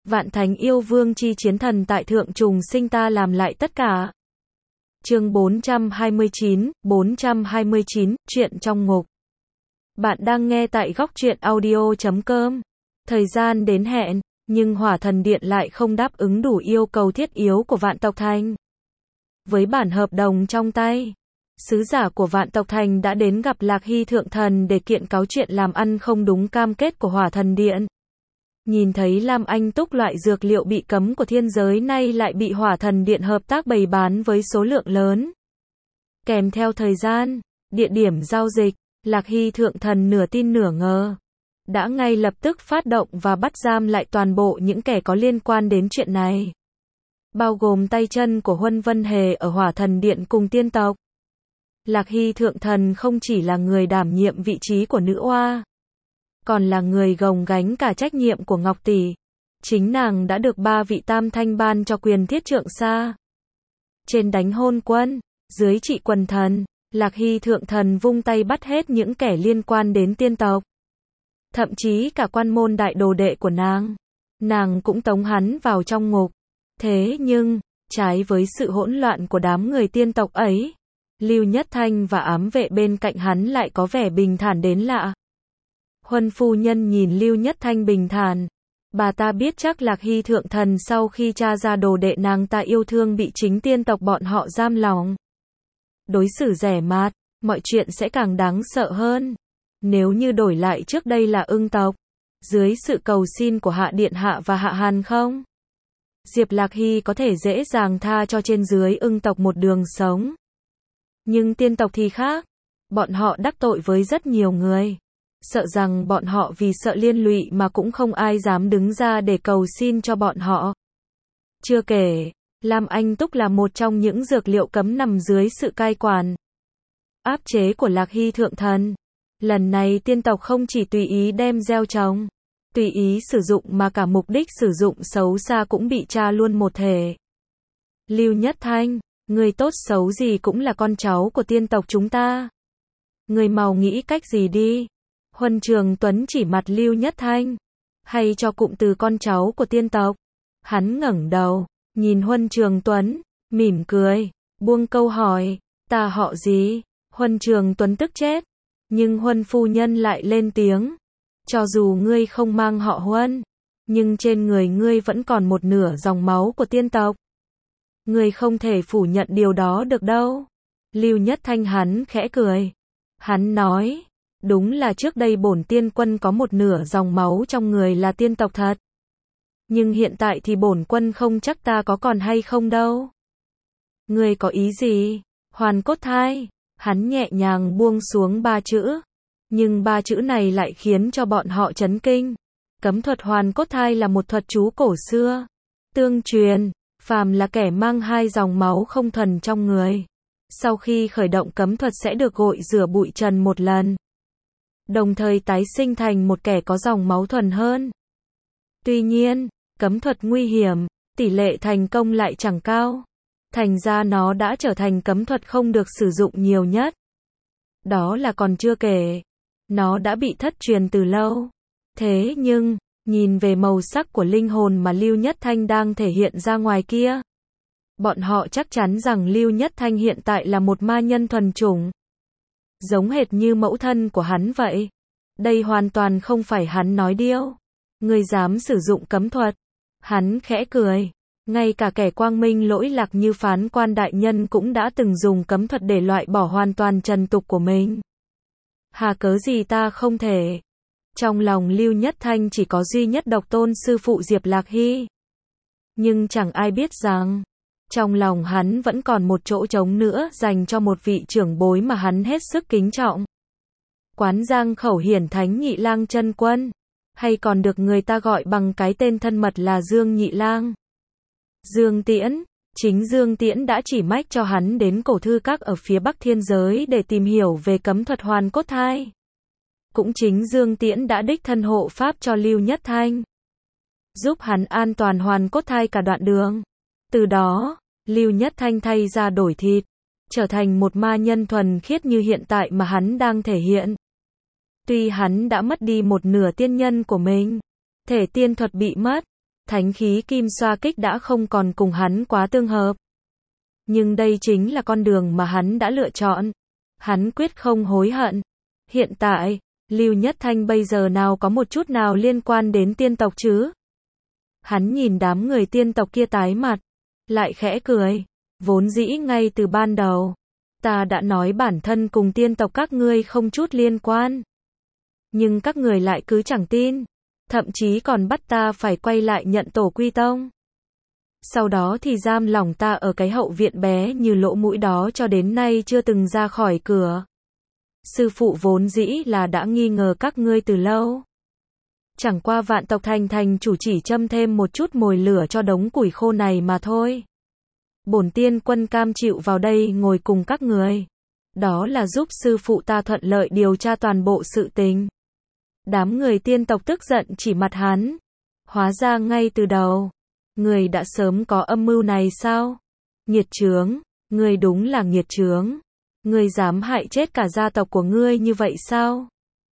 Vạn thánh yêu vương chi chiến thần tại thượng trùng sinh ta làm lại tất cả. Chương 429, chuyện trong ngục. Bạn đang nghe tại góc truyện audio.com. Thời gian đến hẹn, nhưng Hỏa Thần Điện lại không đáp ứng đủ yêu cầu thiết yếu của Vạn Tộc Thành. Với bản hợp đồng trong tay, sứ giả của Vạn Tộc Thành đã đến gặp Lạc Hy Thượng Thần để kiện cáo chuyện làm ăn không đúng cam kết của Hỏa Thần Điện. Nhìn thấy Lam Anh Túc loại dược liệu bị cấm của thiên giới nay lại bị Hỏa Thần Điện hợp tác bày bán với số lượng lớn. Kèm theo thời gian, địa điểm giao dịch, Lạc Hy Thượng Thần nửa tin nửa ngờ. Đã ngay lập tức phát động và bắt giam lại toàn bộ những kẻ có liên quan đến chuyện này. Bao gồm tay chân của Huân Vân Hề ở Hỏa Thần Điện cùng tiên tộc. Lạc Hy Thượng Thần không chỉ là người đảm nhiệm vị trí của nữ oa, còn là người gồng gánh cả trách nhiệm của Ngọc Tỷ. Chính nàng đã được 3 vị tam thanh ban cho quyền thiết trượng xa. Trên đánh hôn quân, dưới trị quần thần, Lạc Hy Thượng Thần vung tay bắt hết những kẻ liên quan đến tiên tộc. Thậm chí cả quan môn đại đồ đệ của nàng cũng tống hắn vào trong ngục. Thế nhưng, trái với sự hỗn loạn của đám người tiên tộc ấy, Lưu Nhất Thanh và ám vệ bên cạnh hắn lại có vẻ bình thản đến lạ. Huân phu nhân nhìn Lưu Nhất Thanh bình thản. Bà ta biết chắc Lạc Hy Thượng Thần sau khi tra ra đồ đệ nàng ta yêu thương bị chính tiên tộc bọn họ giam lòng. Đối xử rẻ mạt, mọi chuyện sẽ càng đáng sợ hơn. Nếu như đổi lại trước đây là Ưng tộc, dưới sự cầu xin của Hạ Điện Hạ và Hạ Hàn không, Diệp Lạc Hy có thể dễ dàng tha cho trên dưới Ưng tộc một đường sống. Nhưng tiên tộc thì khác. Bọn họ đắc tội với rất nhiều người. Sợ rằng bọn họ vì sợ liên lụy mà cũng không ai dám đứng ra để cầu xin cho bọn họ. Chưa kể, Lam Anh Túc là một trong những dược liệu cấm nằm dưới sự cai quản, áp chế của Lạc Hy Thượng Thần. Lần này tiên tộc không chỉ tùy ý đem gieo trồng, tùy ý sử dụng mà cả mục đích sử dụng xấu xa cũng bị tra luôn một thể. Lưu Nhất Thanh, người tốt xấu gì cũng là con cháu của tiên tộc chúng ta. Người mau nghĩ cách gì đi. Huân Trường Tuấn chỉ mặt Lưu Nhất Thanh. Hay cho cụm từ con cháu của tiên tộc. Hắn ngẩng đầu, nhìn Huân Trường Tuấn, mỉm cười, buông câu hỏi, ta họ gì? Huân Trường Tuấn tức chết. Nhưng Huân phu nhân lại lên tiếng. Cho dù ngươi không mang họ Huân, nhưng trên người ngươi vẫn còn một nửa dòng máu của tiên tộc. Ngươi không thể phủ nhận điều đó được đâu. Lưu Nhất Thanh hắn khẽ cười. Hắn nói, đúng là trước đây bổn tiên quân có một nửa dòng máu trong người là tiên tộc thật. Nhưng hiện tại thì bổn quân không chắc ta có còn hay không đâu. Ngươi có ý gì? Hoàn cốt thai. Hắn nhẹ nhàng buông xuống 3 chữ. Nhưng 3 chữ này lại khiến cho bọn họ chấn kinh. Cấm thuật hoàn cốt thai là một thuật chú cổ xưa. Tương truyền, phàm là kẻ mang 2 dòng máu không thuần trong người, sau khi khởi động cấm thuật sẽ được gội rửa bụi trần một lần, đồng thời tái sinh thành một kẻ có dòng máu thuần hơn. Tuy nhiên, cấm thuật nguy hiểm, tỷ lệ thành công lại chẳng cao. Thành ra nó đã trở thành cấm thuật không được sử dụng nhiều nhất. Đó là còn chưa kể, nó đã bị thất truyền từ lâu. Thế nhưng, nhìn về màu sắc của linh hồn mà Lưu Nhất Thanh đang thể hiện ra ngoài kia, bọn họ chắc chắn rằng Lưu Nhất Thanh hiện tại là một ma nhân thuần chủng. Giống hệt như mẫu thân của hắn vậy. Đây hoàn toàn không phải hắn nói điêu. Ngươi dám sử dụng cấm thuật. Hắn khẽ cười. Ngay cả kẻ quang minh lỗi lạc như Phán Quan đại nhân cũng đã từng dùng cấm thuật để loại bỏ hoàn toàn trần tục của mình. Hà cớ gì ta không thể? Trong lòng Lưu Nhất Thanh chỉ có duy nhất độc tôn sư phụ Diệp Lạc Hy. Nhưng chẳng ai biết rằng, trong lòng hắn vẫn còn một chỗ trống nữa dành cho một vị trưởng bối mà hắn hết sức kính trọng. Quán Giang Khẩu Hiển Thánh Nhị Lang Chân Quân, hay còn được người ta gọi bằng cái tên thân mật là Dương Nhị Lang. Dương Tiễn, chính Dương Tiễn đã chỉ mách cho hắn đến cổ thư các ở phía Bắc thiên giới để tìm hiểu về cấm thuật hoàn cốt thai. Cũng chính Dương Tiễn đã đích thân hộ pháp cho Lưu Nhất Thanh, giúp hắn an toàn hoàn cốt thai cả đoạn đường. Từ đó, Lưu Nhất Thanh thay ra đổi thịt, trở thành một ma nhân thuần khiết như hiện tại mà hắn đang thể hiện. Tuy hắn đã mất đi một nửa tiên nhân của mình, thể tiên thuật bị mất, thánh khí kim xoa kích đã không còn cùng hắn quá tương hợp. Nhưng đây chính là con đường mà hắn đã lựa chọn. Hắn quyết không hối hận. Hiện tại, Lưu Nhất Thanh bây giờ nào có một chút nào liên quan đến tiên tộc chứ? Hắn nhìn đám người tiên tộc kia tái mặt, lại khẽ cười. Vốn dĩ ngay từ ban đầu, ta đã nói bản thân cùng tiên tộc các ngươi không chút liên quan. Nhưng các người lại cứ chẳng tin, thậm chí còn bắt ta phải quay lại nhận tổ quy tông. Sau đó thì giam lỏng ta ở cái hậu viện bé như lỗ mũi đó cho đến nay chưa từng ra khỏi cửa. Sư phụ vốn dĩ là đã nghi ngờ các ngươi từ lâu. Chẳng qua Vạn Tộc Thành chủ chỉ châm thêm một chút mồi lửa cho đống củi khô này mà thôi. Bổn tiên quân cam chịu vào đây ngồi cùng các người. Đó là giúp sư phụ ta thuận lợi điều tra toàn bộ sự tình. Đám người tiên tộc tức giận chỉ mặt hắn. Hóa ra ngay từ đầu, người đã sớm có âm mưu này sao? Nghiệt chướng, người đúng là nghiệt chướng. Người dám hại chết cả gia tộc của ngươi như vậy sao?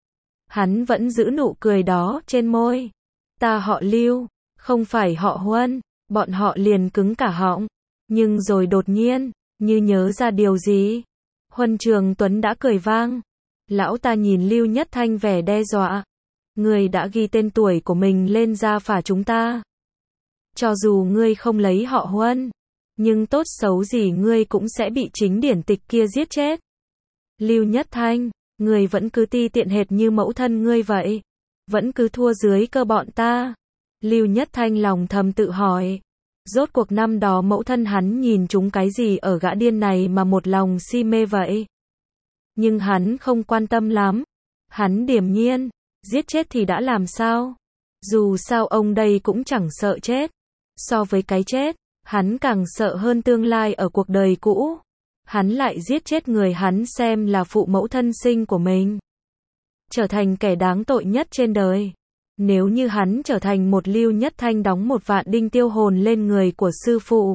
Hắn vẫn giữ nụ cười đó trên môi. Ta họ Lưu, không phải họ Huân. Bọn họ liền cứng cả họng. Nhưng rồi đột nhiên, như nhớ ra điều gì, Huân Trường Tuấn đã cười vang. Lão ta nhìn Lưu Nhất Thanh vẻ đe dọa. Ngươi đã ghi tên tuổi của mình lên gia phả chúng ta. Cho dù ngươi không lấy họ Huân, nhưng tốt xấu gì ngươi cũng sẽ bị chính điển tịch kia giết chết. Lưu Nhất Thanh, ngươi vẫn cứ ti tiện hệt như mẫu thân ngươi vậy. Vẫn cứ thua dưới cơ bọn ta. Lưu Nhất Thanh lòng thầm tự hỏi. Rốt cuộc năm đó mẫu thân hắn nhìn chúng cái gì ở gã điên này mà một lòng si mê vậy? Nhưng hắn không quan tâm lắm. Hắn điềm nhiên, giết chết thì đã làm sao? Dù sao ông đây cũng chẳng sợ chết. So với cái chết, hắn càng sợ hơn tương lai ở cuộc đời cũ. Hắn lại giết chết người hắn xem là phụ mẫu thân sinh của mình. Trở thành kẻ đáng tội nhất trên đời. Nếu như hắn trở thành một Lưu Nhất Thanh đóng một vạn đinh tiêu hồn lên người của sư phụ,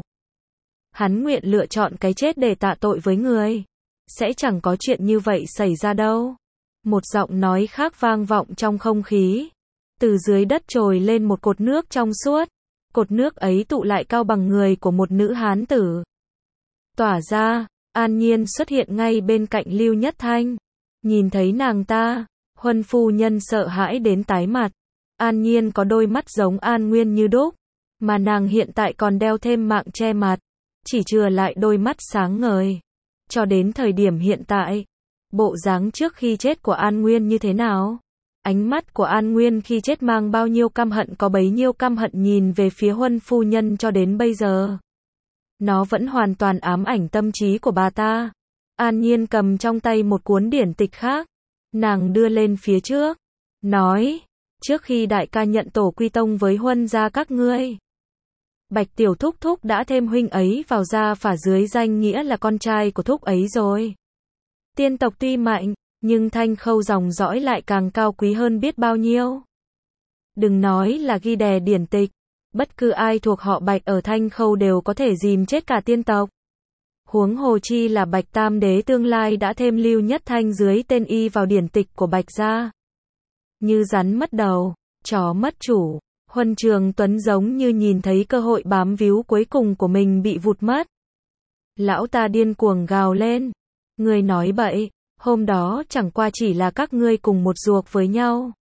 hắn nguyện lựa chọn cái chết để tạ tội với người. Sẽ chẳng có chuyện như vậy xảy ra đâu. Một giọng nói khác vang vọng trong không khí. Từ dưới đất trồi lên một cột nước trong suốt. Cột nước ấy tụ lại cao bằng người của một nữ hán tử. Tỏa ra, An Nhiên xuất hiện ngay bên cạnh Lưu Nhất Thanh. Nhìn thấy nàng ta, Huân phu nhân sợ hãi đến tái mặt. An Nhiên có đôi mắt giống An Nguyên như đúc, mà nàng hiện tại còn đeo thêm mạng che mặt, chỉ chừa lại đôi mắt sáng ngời. Cho đến thời điểm hiện tại, bộ dáng trước khi chết của An Nguyên như thế nào? Ánh mắt của An Nguyên khi chết mang bao nhiêu căm hận có bấy nhiêu căm hận nhìn về phía Huân phu nhân cho đến bây giờ. Nó vẫn hoàn toàn ám ảnh tâm trí của bà ta. An Nhiên cầm trong tay một cuốn điển tịch khác, nàng đưa lên phía trước, nói: trước khi đại ca nhận tổ quy tông với Huân gia các ngươi, Bạch tiểu thúc thúc đã thêm huynh ấy vào gia phả dưới danh nghĩa là con trai của thúc ấy rồi. Tiên tộc tuy mạnh, nhưng thanh khâu dòng dõi lại càng cao quý hơn biết bao nhiêu. Đừng nói là ghi đè điển tịch, bất cứ ai thuộc họ Bạch ở Thanh Khâu đều có thể dìm chết cả tiên tộc. Huống hồ chi là Bạch Tam Đế tương lai đã thêm Lưu Nhất Thanh dưới tên y vào điển tịch của Bạch gia. Như rắn mất đầu, chó mất chủ, Huân Trường Tuấn giống như nhìn thấy cơ hội bám víu cuối cùng của mình bị vụt mất. Lão ta điên cuồng gào lên. Ngươi nói bậy, hôm đó chẳng qua chỉ là các ngươi cùng một ruột với nhau.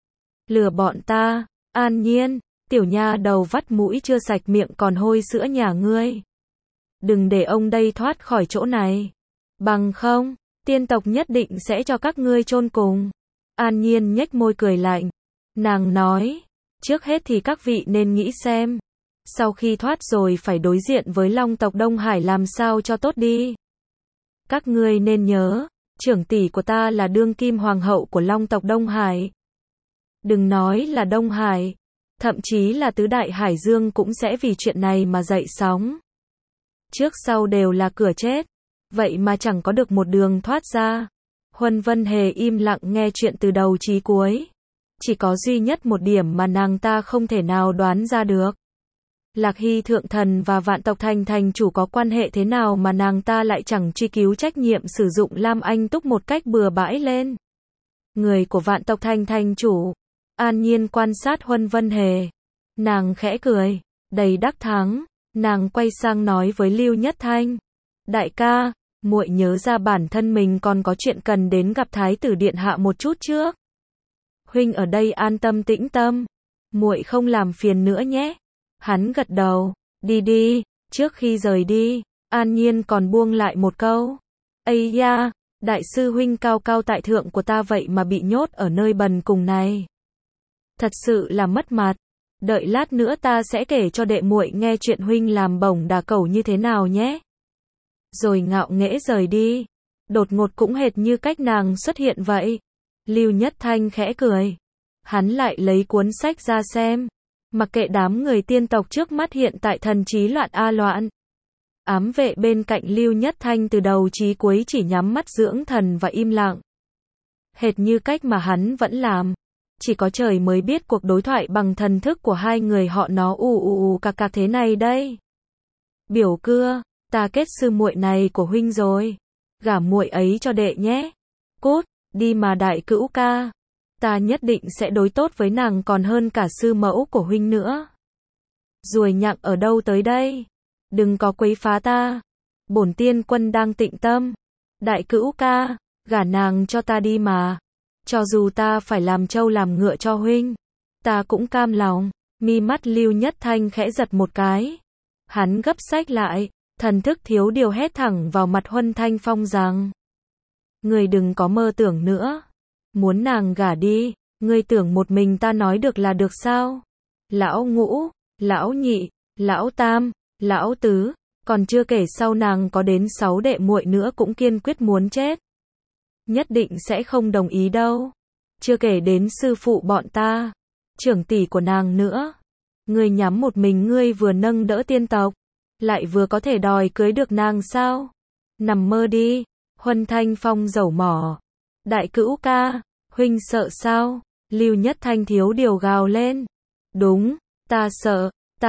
Lừa bọn ta, An Nhiên, tiểu nha đầu vắt mũi chưa sạch miệng còn hôi sữa nhà ngươi. Đừng để ông đây thoát khỏi chỗ này. Bằng không, tiên tộc nhất định sẽ cho các ngươi chôn cùng. An Nhiên nhếch môi cười lạnh. Nàng nói, trước hết thì các vị nên nghĩ xem. Sau khi thoát rồi phải đối diện với Long tộc Đông Hải làm sao cho tốt đi. Các ngươi nên nhớ, trưởng tỷ của ta là đương kim hoàng hậu của Long tộc Đông Hải. Đừng nói là Đông Hải, thậm chí là tứ đại hải dương cũng sẽ vì chuyện này mà dậy sóng. Trước sau đều là cửa chết, vậy mà chẳng có được một đường thoát ra. Huân Vân Hề im lặng nghe chuyện từ đầu chí cuối. Chỉ có duy nhất một điểm mà nàng ta không thể nào đoán ra được. Lạc Hy thượng thần và Vạn Tộc thành chủ có quan hệ thế nào mà nàng ta lại chẳng truy cứu trách nhiệm sử dụng Lam Anh Túc một cách bừa bãi lên. Người của Vạn Tộc thành chủ. An Nhiên quan sát Huân Vân Hề. Nàng khẽ cười, đầy đắc thắng, nàng quay sang nói với Lưu Nhất Thanh. Đại ca, muội nhớ ra bản thân mình còn có chuyện cần đến gặp Thái tử điện hạ một chút trước. Huynh ở đây an tâm tĩnh tâm, muội không làm phiền nữa nhé. Hắn gật đầu, đi đi, trước khi rời đi, An Nhiên còn buông lại một câu. Ây da, đại sư huynh cao cao tại thượng của ta vậy mà bị nhốt ở nơi bần cùng này. Thật sự là mất mặt. Đợi lát nữa ta sẽ kể cho đệ muội nghe chuyện huynh làm bổng đà cẩu như thế nào nhé. Rồi ngạo nghễ rời đi. Đột ngột cũng hệt như cách nàng xuất hiện vậy. Lưu Nhất Thanh khẽ cười. Hắn lại lấy cuốn sách ra xem. Mặc kệ đám người tiên tộc trước mắt hiện tại thần trí loạn a loạn. Ám vệ bên cạnh Lưu Nhất Thanh từ đầu chí cuối chỉ nhắm mắt dưỡng thần và im lặng. Hệt như cách mà hắn vẫn làm. Chỉ có trời mới biết cuộc đối thoại bằng thần thức của hai người họ nó cạc thế này đây. Biểu cưa, ta kết sư muội này của huynh rồi. Gả muội ấy cho đệ nhé. Cút, đi mà đại cữu ca. Ta nhất định sẽ đối tốt với nàng còn hơn cả sư mẫu của huynh nữa. Ruồi nhặng ở đâu tới đây? Đừng có quấy phá ta. Bổn tiên quân đang tịnh tâm. Đại cữu ca, gả nàng cho ta đi mà. Cho dù ta phải làm trâu làm ngựa cho huynh, ta cũng cam lòng. Mi mắt Lưu Nhất Thanh khẽ giật một cái. Hắn gấp sách lại, thần thức thiếu điều hét thẳng vào mặt Huân Thanh Phong rằng: Ngươi đừng có mơ tưởng nữa. Muốn nàng gả đi, ngươi tưởng một mình ta nói được là được sao? Lão ngũ, lão nhị, lão tam, lão tứ, còn chưa kể sau nàng có đến 6 đệ muội nữa cũng kiên quyết muốn chết. Nhất định sẽ không đồng ý đâu. Chưa kể đến sư phụ bọn ta, trưởng tỷ của nàng nữa. Ngươi nhắm một mình ngươi vừa nâng đỡ tiên tộc, lại vừa có thể đòi cưới được nàng sao? Nằm mơ đi. Huân Thanh Phong dẩu mỏ. Đại cữu ca, huynh sợ sao? Lưu Nhất Thanh thiếu điều gào lên. Đúng, ta sợ,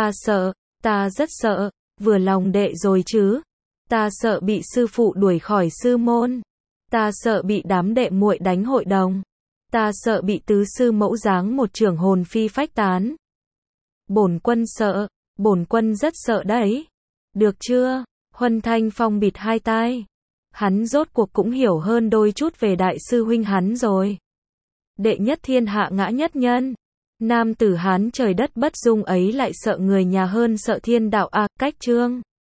ta rất sợ, vừa lòng đệ rồi chứ. Ta sợ bị sư phụ đuổi khỏi sư môn. Ta sợ bị đám đệ muội đánh hội đồng. Ta sợ bị tứ sư mẫu giáng một chưởng hồn phi phách tán. Bổn quân sợ, bổn quân rất sợ đấy. Được chưa? Huân Thanh Phong bịt hai tai. Hắn rốt cuộc cũng hiểu hơn đôi chút về đại sư huynh hắn rồi. Đệ nhất thiên hạ ngã nhất nhân. Nam tử Hán trời đất bất dung ấy lại sợ người nhà hơn sợ thiên đạo cách chương.